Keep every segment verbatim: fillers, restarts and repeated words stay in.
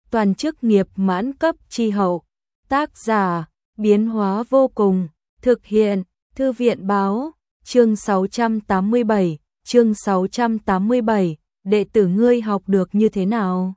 toàn chức nghiệp mãn cấp chi hậu. Tác giả, biến hóa vô cùng, thực hiện, Thư viện báo, chương sáu trăm tám mươi bảy, chương sáu trăm tám mươi bảy, đệ tử ngươi học được như thế nào?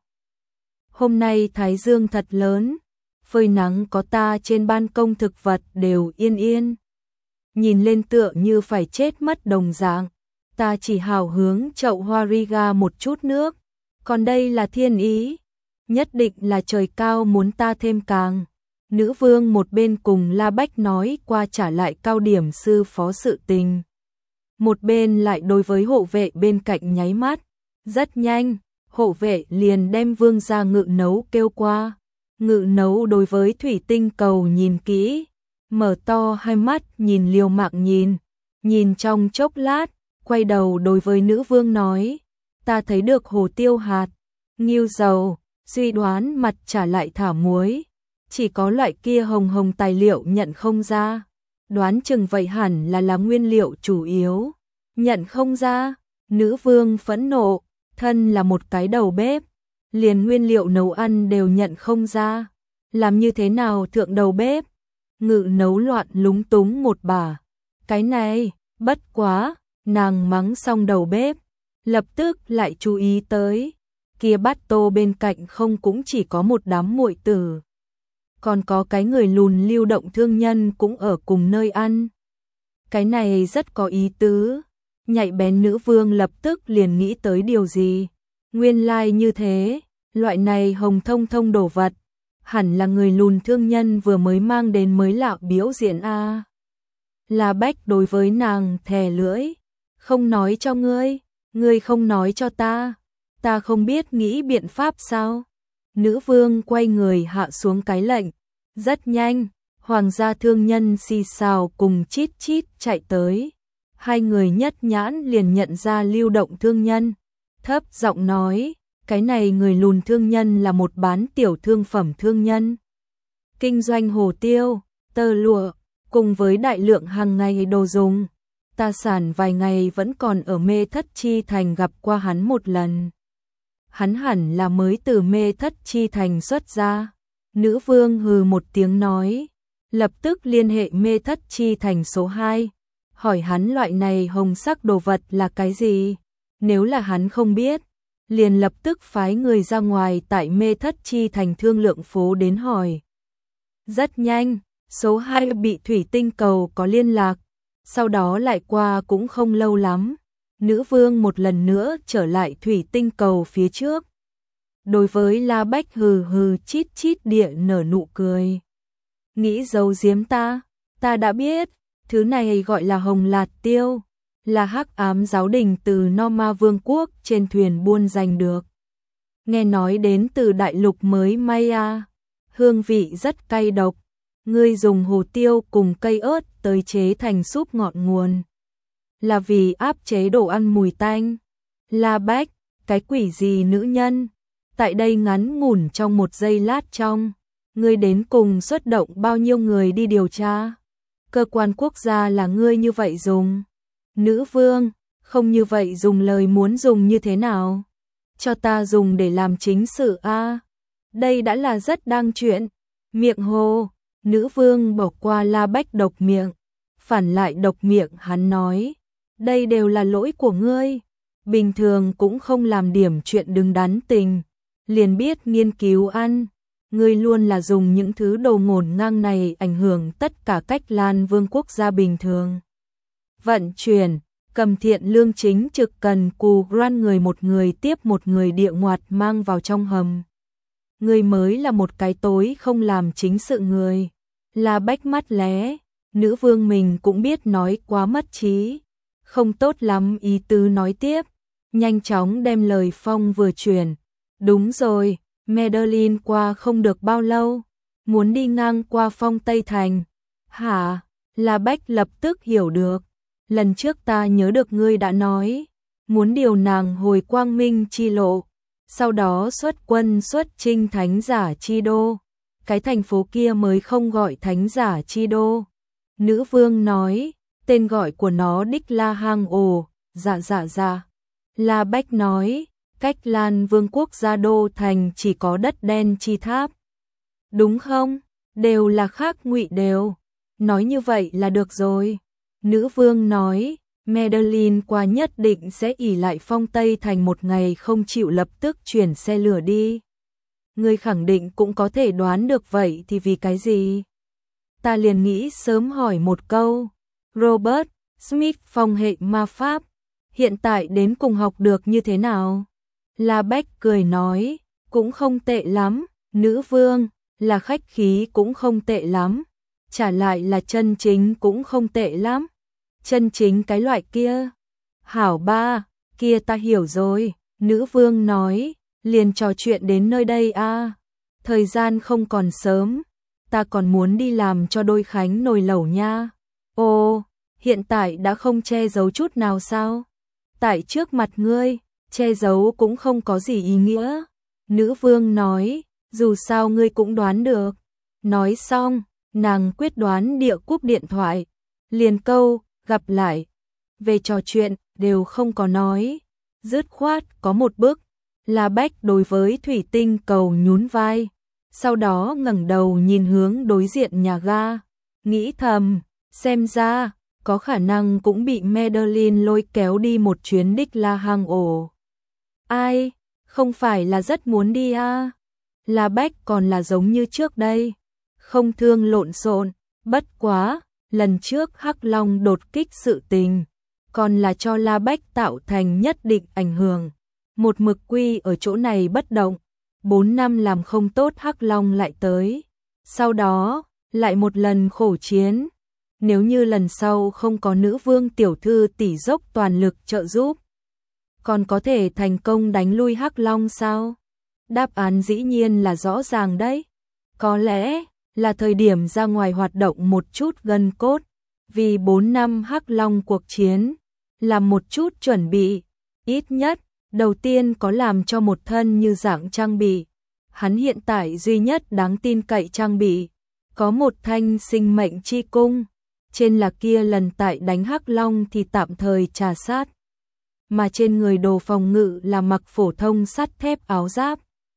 Hôm nay thái dương thật lớn, phơi nắng có ta trên ban công thực vật đều yên yên. Nhìn lên tựa như phải chết mất đồng dạng, ta chỉ hào hướng chậu hoa riga một chút nước, còn đây là thiên ý, nhất định là trời cao muốn ta thêm càng. Nữ vương một bên cùng La Bách nói qua trả lại cao điểm sư phó sự tình. Một bên lại đối với hộ vệ bên cạnh nháy mắt. Rất nhanh, hộ vệ liền đem vương ra Ngự Nấu kêu qua. Ngự Nấu đối với thủy tinh cầu nhìn kỹ, mở to hai mắt nhìn liều mạng nhìn. Nhìn trong chốc lát, quay đầu đối với nữ vương nói. Ta thấy được hồ tiêu hạt, nghêu dầu, suy đoán mặt trả lại thả muối. Chỉ có loại kia hồng hồng tài liệu nhận không ra. Đoán chừng vậy hẳn là là nguyên liệu chủ yếu. Nhận không ra, nữ vương phẫn nộ, thân là một cái đầu bếp. Liền nguyên liệu nấu ăn đều nhận không ra. Làm như thế nào thượng đầu bếp? Ngự Nấu loạn lúng túng một bà. Cái này, bất quá, nàng mắng xong đầu bếp. Lập tức lại chú ý tới. Kia bát tô bên cạnh không cũng chỉ có một đám muội tử. Còn có cái người lùn lưu động thương nhân cũng ở cùng nơi ăn. Cái này rất có ý tứ. Nhạy bén nữ vương lập tức liền nghĩ tới điều gì. Nguyên lai like như thế, loại này hồng thông thông đồ vật. Hẳn là người lùn thương nhân vừa mới mang đến mới lạo biểu diễn a. À. La Bách đối với nàng thè lưỡi. Không nói cho ngươi, ngươi không nói cho ta. Ta không biết nghĩ biện pháp sao. Nữ vương quay người hạ xuống cái lệnh. Rất nhanh, hoàng gia thương nhân xì xào cùng chít chít chạy tới. Hai người nhất nhãn liền nhận ra lưu động thương nhân. Thấp giọng nói, cái này người lùn thương nhân là một bán tiểu thương phẩm thương nhân. Kinh doanh hồ tiêu, tơ lụa, cùng với đại lượng hàng ngày đồ dùng. Ta sản vài ngày vẫn còn ở Mê Thất Chi Thành gặp qua hắn một lần. Hắn hẳn là mới từ Mê Thất Chi Thành xuất ra. Nữ vương hừ một tiếng nói, lập tức liên hệ Mê Thất Chi Thành số hai, hỏi hắn loại này hồng sắc đồ vật là cái gì. Nếu là hắn không biết, liền lập tức phái người ra ngoài tại Mê Thất Chi Thành thương lượng phố đến hỏi. Rất nhanh, số hai bị thủy tinh cầu có liên lạc, sau đó lại qua cũng không lâu lắm. Nữ vương một lần nữa trở lại thủy tinh cầu phía trước. Đối với La Bách hừ hừ chít chít địa nở nụ cười. Nghĩ giấu giếm ta, ta đã biết, thứ này gọi là hồng lạt tiêu, là hắc ám giáo đình từ Norma Vương quốc trên thuyền buôn giành được. Nghe nói đến từ đại lục mới Maya, hương vị rất cay độc, ngươi dùng hồ tiêu cùng cây ớt tới chế thành súp ngọt nguồn. Là vì áp chế đồ ăn mùi tanh. La Bách, cái quỷ gì nữ nhân? Tại đây ngắn ngủn trong một giây lát trong, ngươi đến cùng xuất động bao nhiêu người đi điều tra? Cơ quan quốc gia là ngươi như vậy dùng. Nữ vương, không như vậy dùng lời muốn dùng như thế nào? Cho ta dùng để làm chính sự a. À. Đây đã là rất đang chuyện. Miệng hồ, nữ vương bỏ qua La Bách độc miệng, phản lại độc miệng hắn nói, đây đều là lỗi của ngươi. Bình thường cũng không làm điểm chuyện đứng đắn tình. Liền biết nghiên cứu ăn, ngươi luôn là dùng những thứ đồ ngổn ngang này ảnh hưởng tất cả cách Lan Vương quốc gia bình thường. Vận chuyển, cầm thiện lương chính trực cần cù ran người một người tiếp một người địa ngoạt mang vào trong hầm. Ngươi mới là một cái tối không làm chính sự người. La Bách mắt lé, nữ vương mình cũng biết nói quá mất trí. Không tốt lắm ý tứ nói tiếp, nhanh chóng đem lời phong vừa chuyển. Đúng rồi, Madeline qua không được bao lâu, muốn đi ngang qua phong Tây Thành. Hả? La Bách lập tức hiểu được. Lần trước ta nhớ được ngươi đã nói, muốn điều nàng hồi quang minh chi lộ, sau đó xuất quân xuất chinh thánh giả chi đô. Cái thành phố kia mới không gọi thánh giả chi đô. Nữ vương nói, tên gọi của nó đích là hang ồ, dạ dạ dạ. La Bách nói, cách Lan Vương quốc gia đô thành chỉ có đất đen chi tháp. Đúng không? Đều là khác ngụy đều. Nói như vậy là được rồi. Nữ vương nói, Madeline qua nhất định sẽ ỷ lại phong Tây thành một ngày không chịu lập tức chuyển xe lửa đi. Ngươi khẳng định cũng có thể đoán được vậy thì vì cái gì? Ta liền nghĩ sớm hỏi một câu. Robert Smith phong hệ ma pháp, hiện tại đến cùng học được như thế nào? La Bách cười nói, cũng không tệ lắm, nữ vương, là khách khí cũng không tệ lắm, trả lại là chân chính cũng không tệ lắm. Chân chính cái loại kia. Hảo ba, kia ta hiểu rồi, nữ vương nói, liền trò chuyện đến nơi đây a. À. Thời gian không còn sớm, ta còn muốn đi làm cho đôi Khánh nồi lẩu nha. Ồ, hiện tại đã không che giấu chút nào sao? Tại trước mặt ngươi, che giấu cũng không có gì ý nghĩa. Nữ vương nói, dù sao ngươi cũng đoán được. Nói xong, nàng quyết đoán địa cúp điện thoại. Liền câu, gặp lại. Về trò chuyện, đều không có nói. Dứt khoát, có một bước. La Bách đối với thủy tinh cầu nhún vai. Sau đó ngẩng đầu nhìn hướng đối diện nhà ga. Nghĩ thầm, xem ra, có khả năng cũng bị Madeline lôi kéo đi một chuyến đích la hang ổ. Ai, không phải là rất muốn đi à? La Bách còn là giống như trước đây. Không thương lộn xộn, bất quá, lần trước Hắc Long đột kích sự tình, còn là cho La Bách tạo thành nhất định ảnh hưởng. Một mực quy ở chỗ này bất động, bốn năm làm không tốt Hắc Long lại tới. Sau đó, lại một lần khổ chiến. Nếu như lần sau không có nữ vương tiểu thư tỷ dốc toàn lực trợ giúp, còn có thể thành công đánh lui Hắc Long sao? Đáp án dĩ nhiên là rõ ràng đấy. Có lẽ là thời điểm ra ngoài hoạt động một chút gân cốt, vì bốn năm Hắc Long cuộc chiến, làm một chút chuẩn bị, ít nhất, đầu tiên có làm cho một thân như dạng trang bị. Hắn hiện tại duy nhất đáng tin cậy trang bị, có một thanh sinh mệnh chi cung, trên là kia lần tại đánh Hắc Long thì tạm thời trà sát, mà trên người đồ phòng ngự là mặc phổ thông sắt thép áo giáp.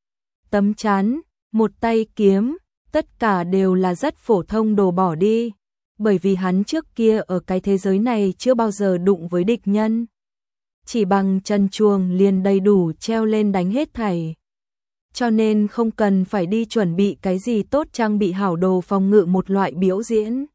Tấm chắn, một tay kiếm, tất cả đều là rất phổ thông đồ bỏ đi, bởi vì hắn trước kia ở cái thế giới này chưa bao giờ đụng với địch nhân. Chỉ bằng chân chuồng liền đầy đủ treo lên đánh hết thảy. Cho nên không cần phải đi chuẩn bị cái gì tốt trang bị hảo đồ phòng ngự một loại biểu diễn.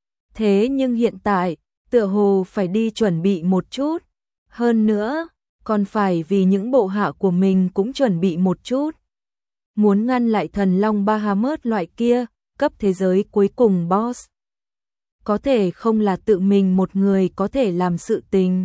Thế nhưng hiện tại, tựa hồ phải đi chuẩn bị một chút. Hơn nữa, còn phải vì những bộ hạ của mình cũng chuẩn bị một chút. Muốn ngăn lại thần long Bahamut loại kia, cấp thế giới cuối cùng boss. Có thể không là tự mình một người có thể làm sự tình.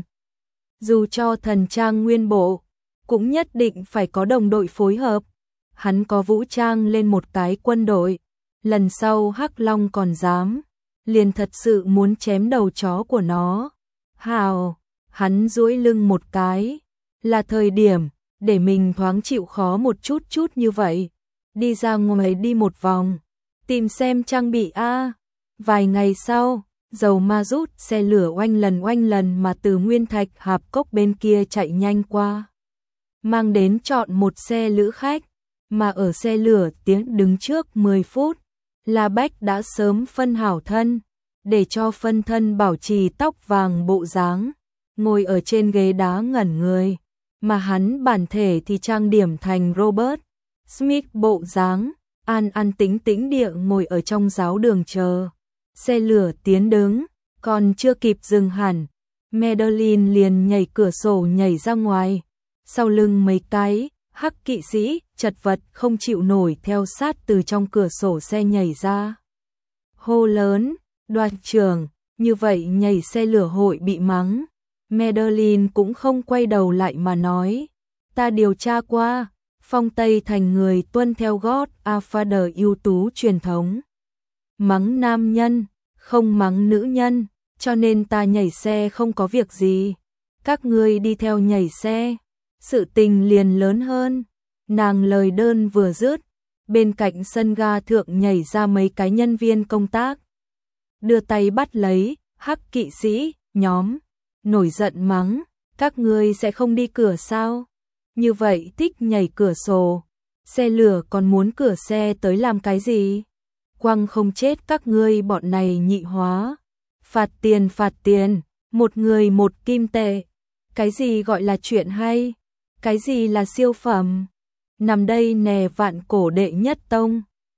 Dù cho thần trang nguyên bộ, cũng nhất định phải có đồng đội phối hợp. Hắn có vũ trang lên một cái quân đội. Lần sau Hắc Long còn dám, liền thật sự muốn chém đầu chó của nó. Hào, hắn duỗi lưng một cái. Là thời điểm, để mình thoáng chịu khó một chút chút như vậy. Đi ra ngoài đi một vòng, tìm xem trang bị a. Vài ngày sau, dầu ma rút xe lửa oanh lần oanh lần mà từ Nguyên Thạch Hạp Cốc bên kia chạy nhanh qua. Mang đến chọn một xe lữ khách, mà ở xe lửa tiếng đứng trước mười phút, La Bách đã sớm phân hảo thân, để cho phân thân bảo trì tóc vàng bộ dáng, ngồi ở trên ghế đá ngẩn người, mà hắn bản thể thì trang điểm thành Robert Smith bộ dáng, an an tĩnh tĩnh địa ngồi ở trong giáo đường chờ. Xe lửa tiến đứng, còn chưa kịp dừng hẳn, Madeline liền nhảy cửa sổ nhảy ra ngoài, sau lưng mấy cái hắc kỵ sĩ chật vật không chịu nổi theo sát từ trong cửa sổ xe nhảy ra. Hô lớn, đoàn trưởng, như vậy nhảy xe lửa hội bị mắng. Madeline cũng không quay đầu lại mà nói, ta điều tra qua, phong Tây thành người tuân theo God Father ưu tú truyền thống. Mắng nam nhân, không mắng nữ nhân, cho nên ta nhảy xe không có việc gì. Các ngươi đi theo nhảy xe, sự tình liền lớn hơn. Nàng lời đơn vừa dứt, bên cạnh sân ga thượng nhảy ra mấy cái nhân viên công tác. Đưa tay bắt lấy, hắc kỵ sĩ, nhóm, nổi giận mắng, các ngươi sẽ không đi cửa sao? như vậy thích nhảy cửa sổ, xe lửa còn muốn cửa xe tới làm cái gì? Quăng không chết các ngươi bọn này nhị hóa. Phạt tiền phạt tiền, một người một kim tệ. Cái gì gọi là chuyện hay? Cái gì là siêu phẩm? Nằm đây nè vạn cổ đệ nhất tông.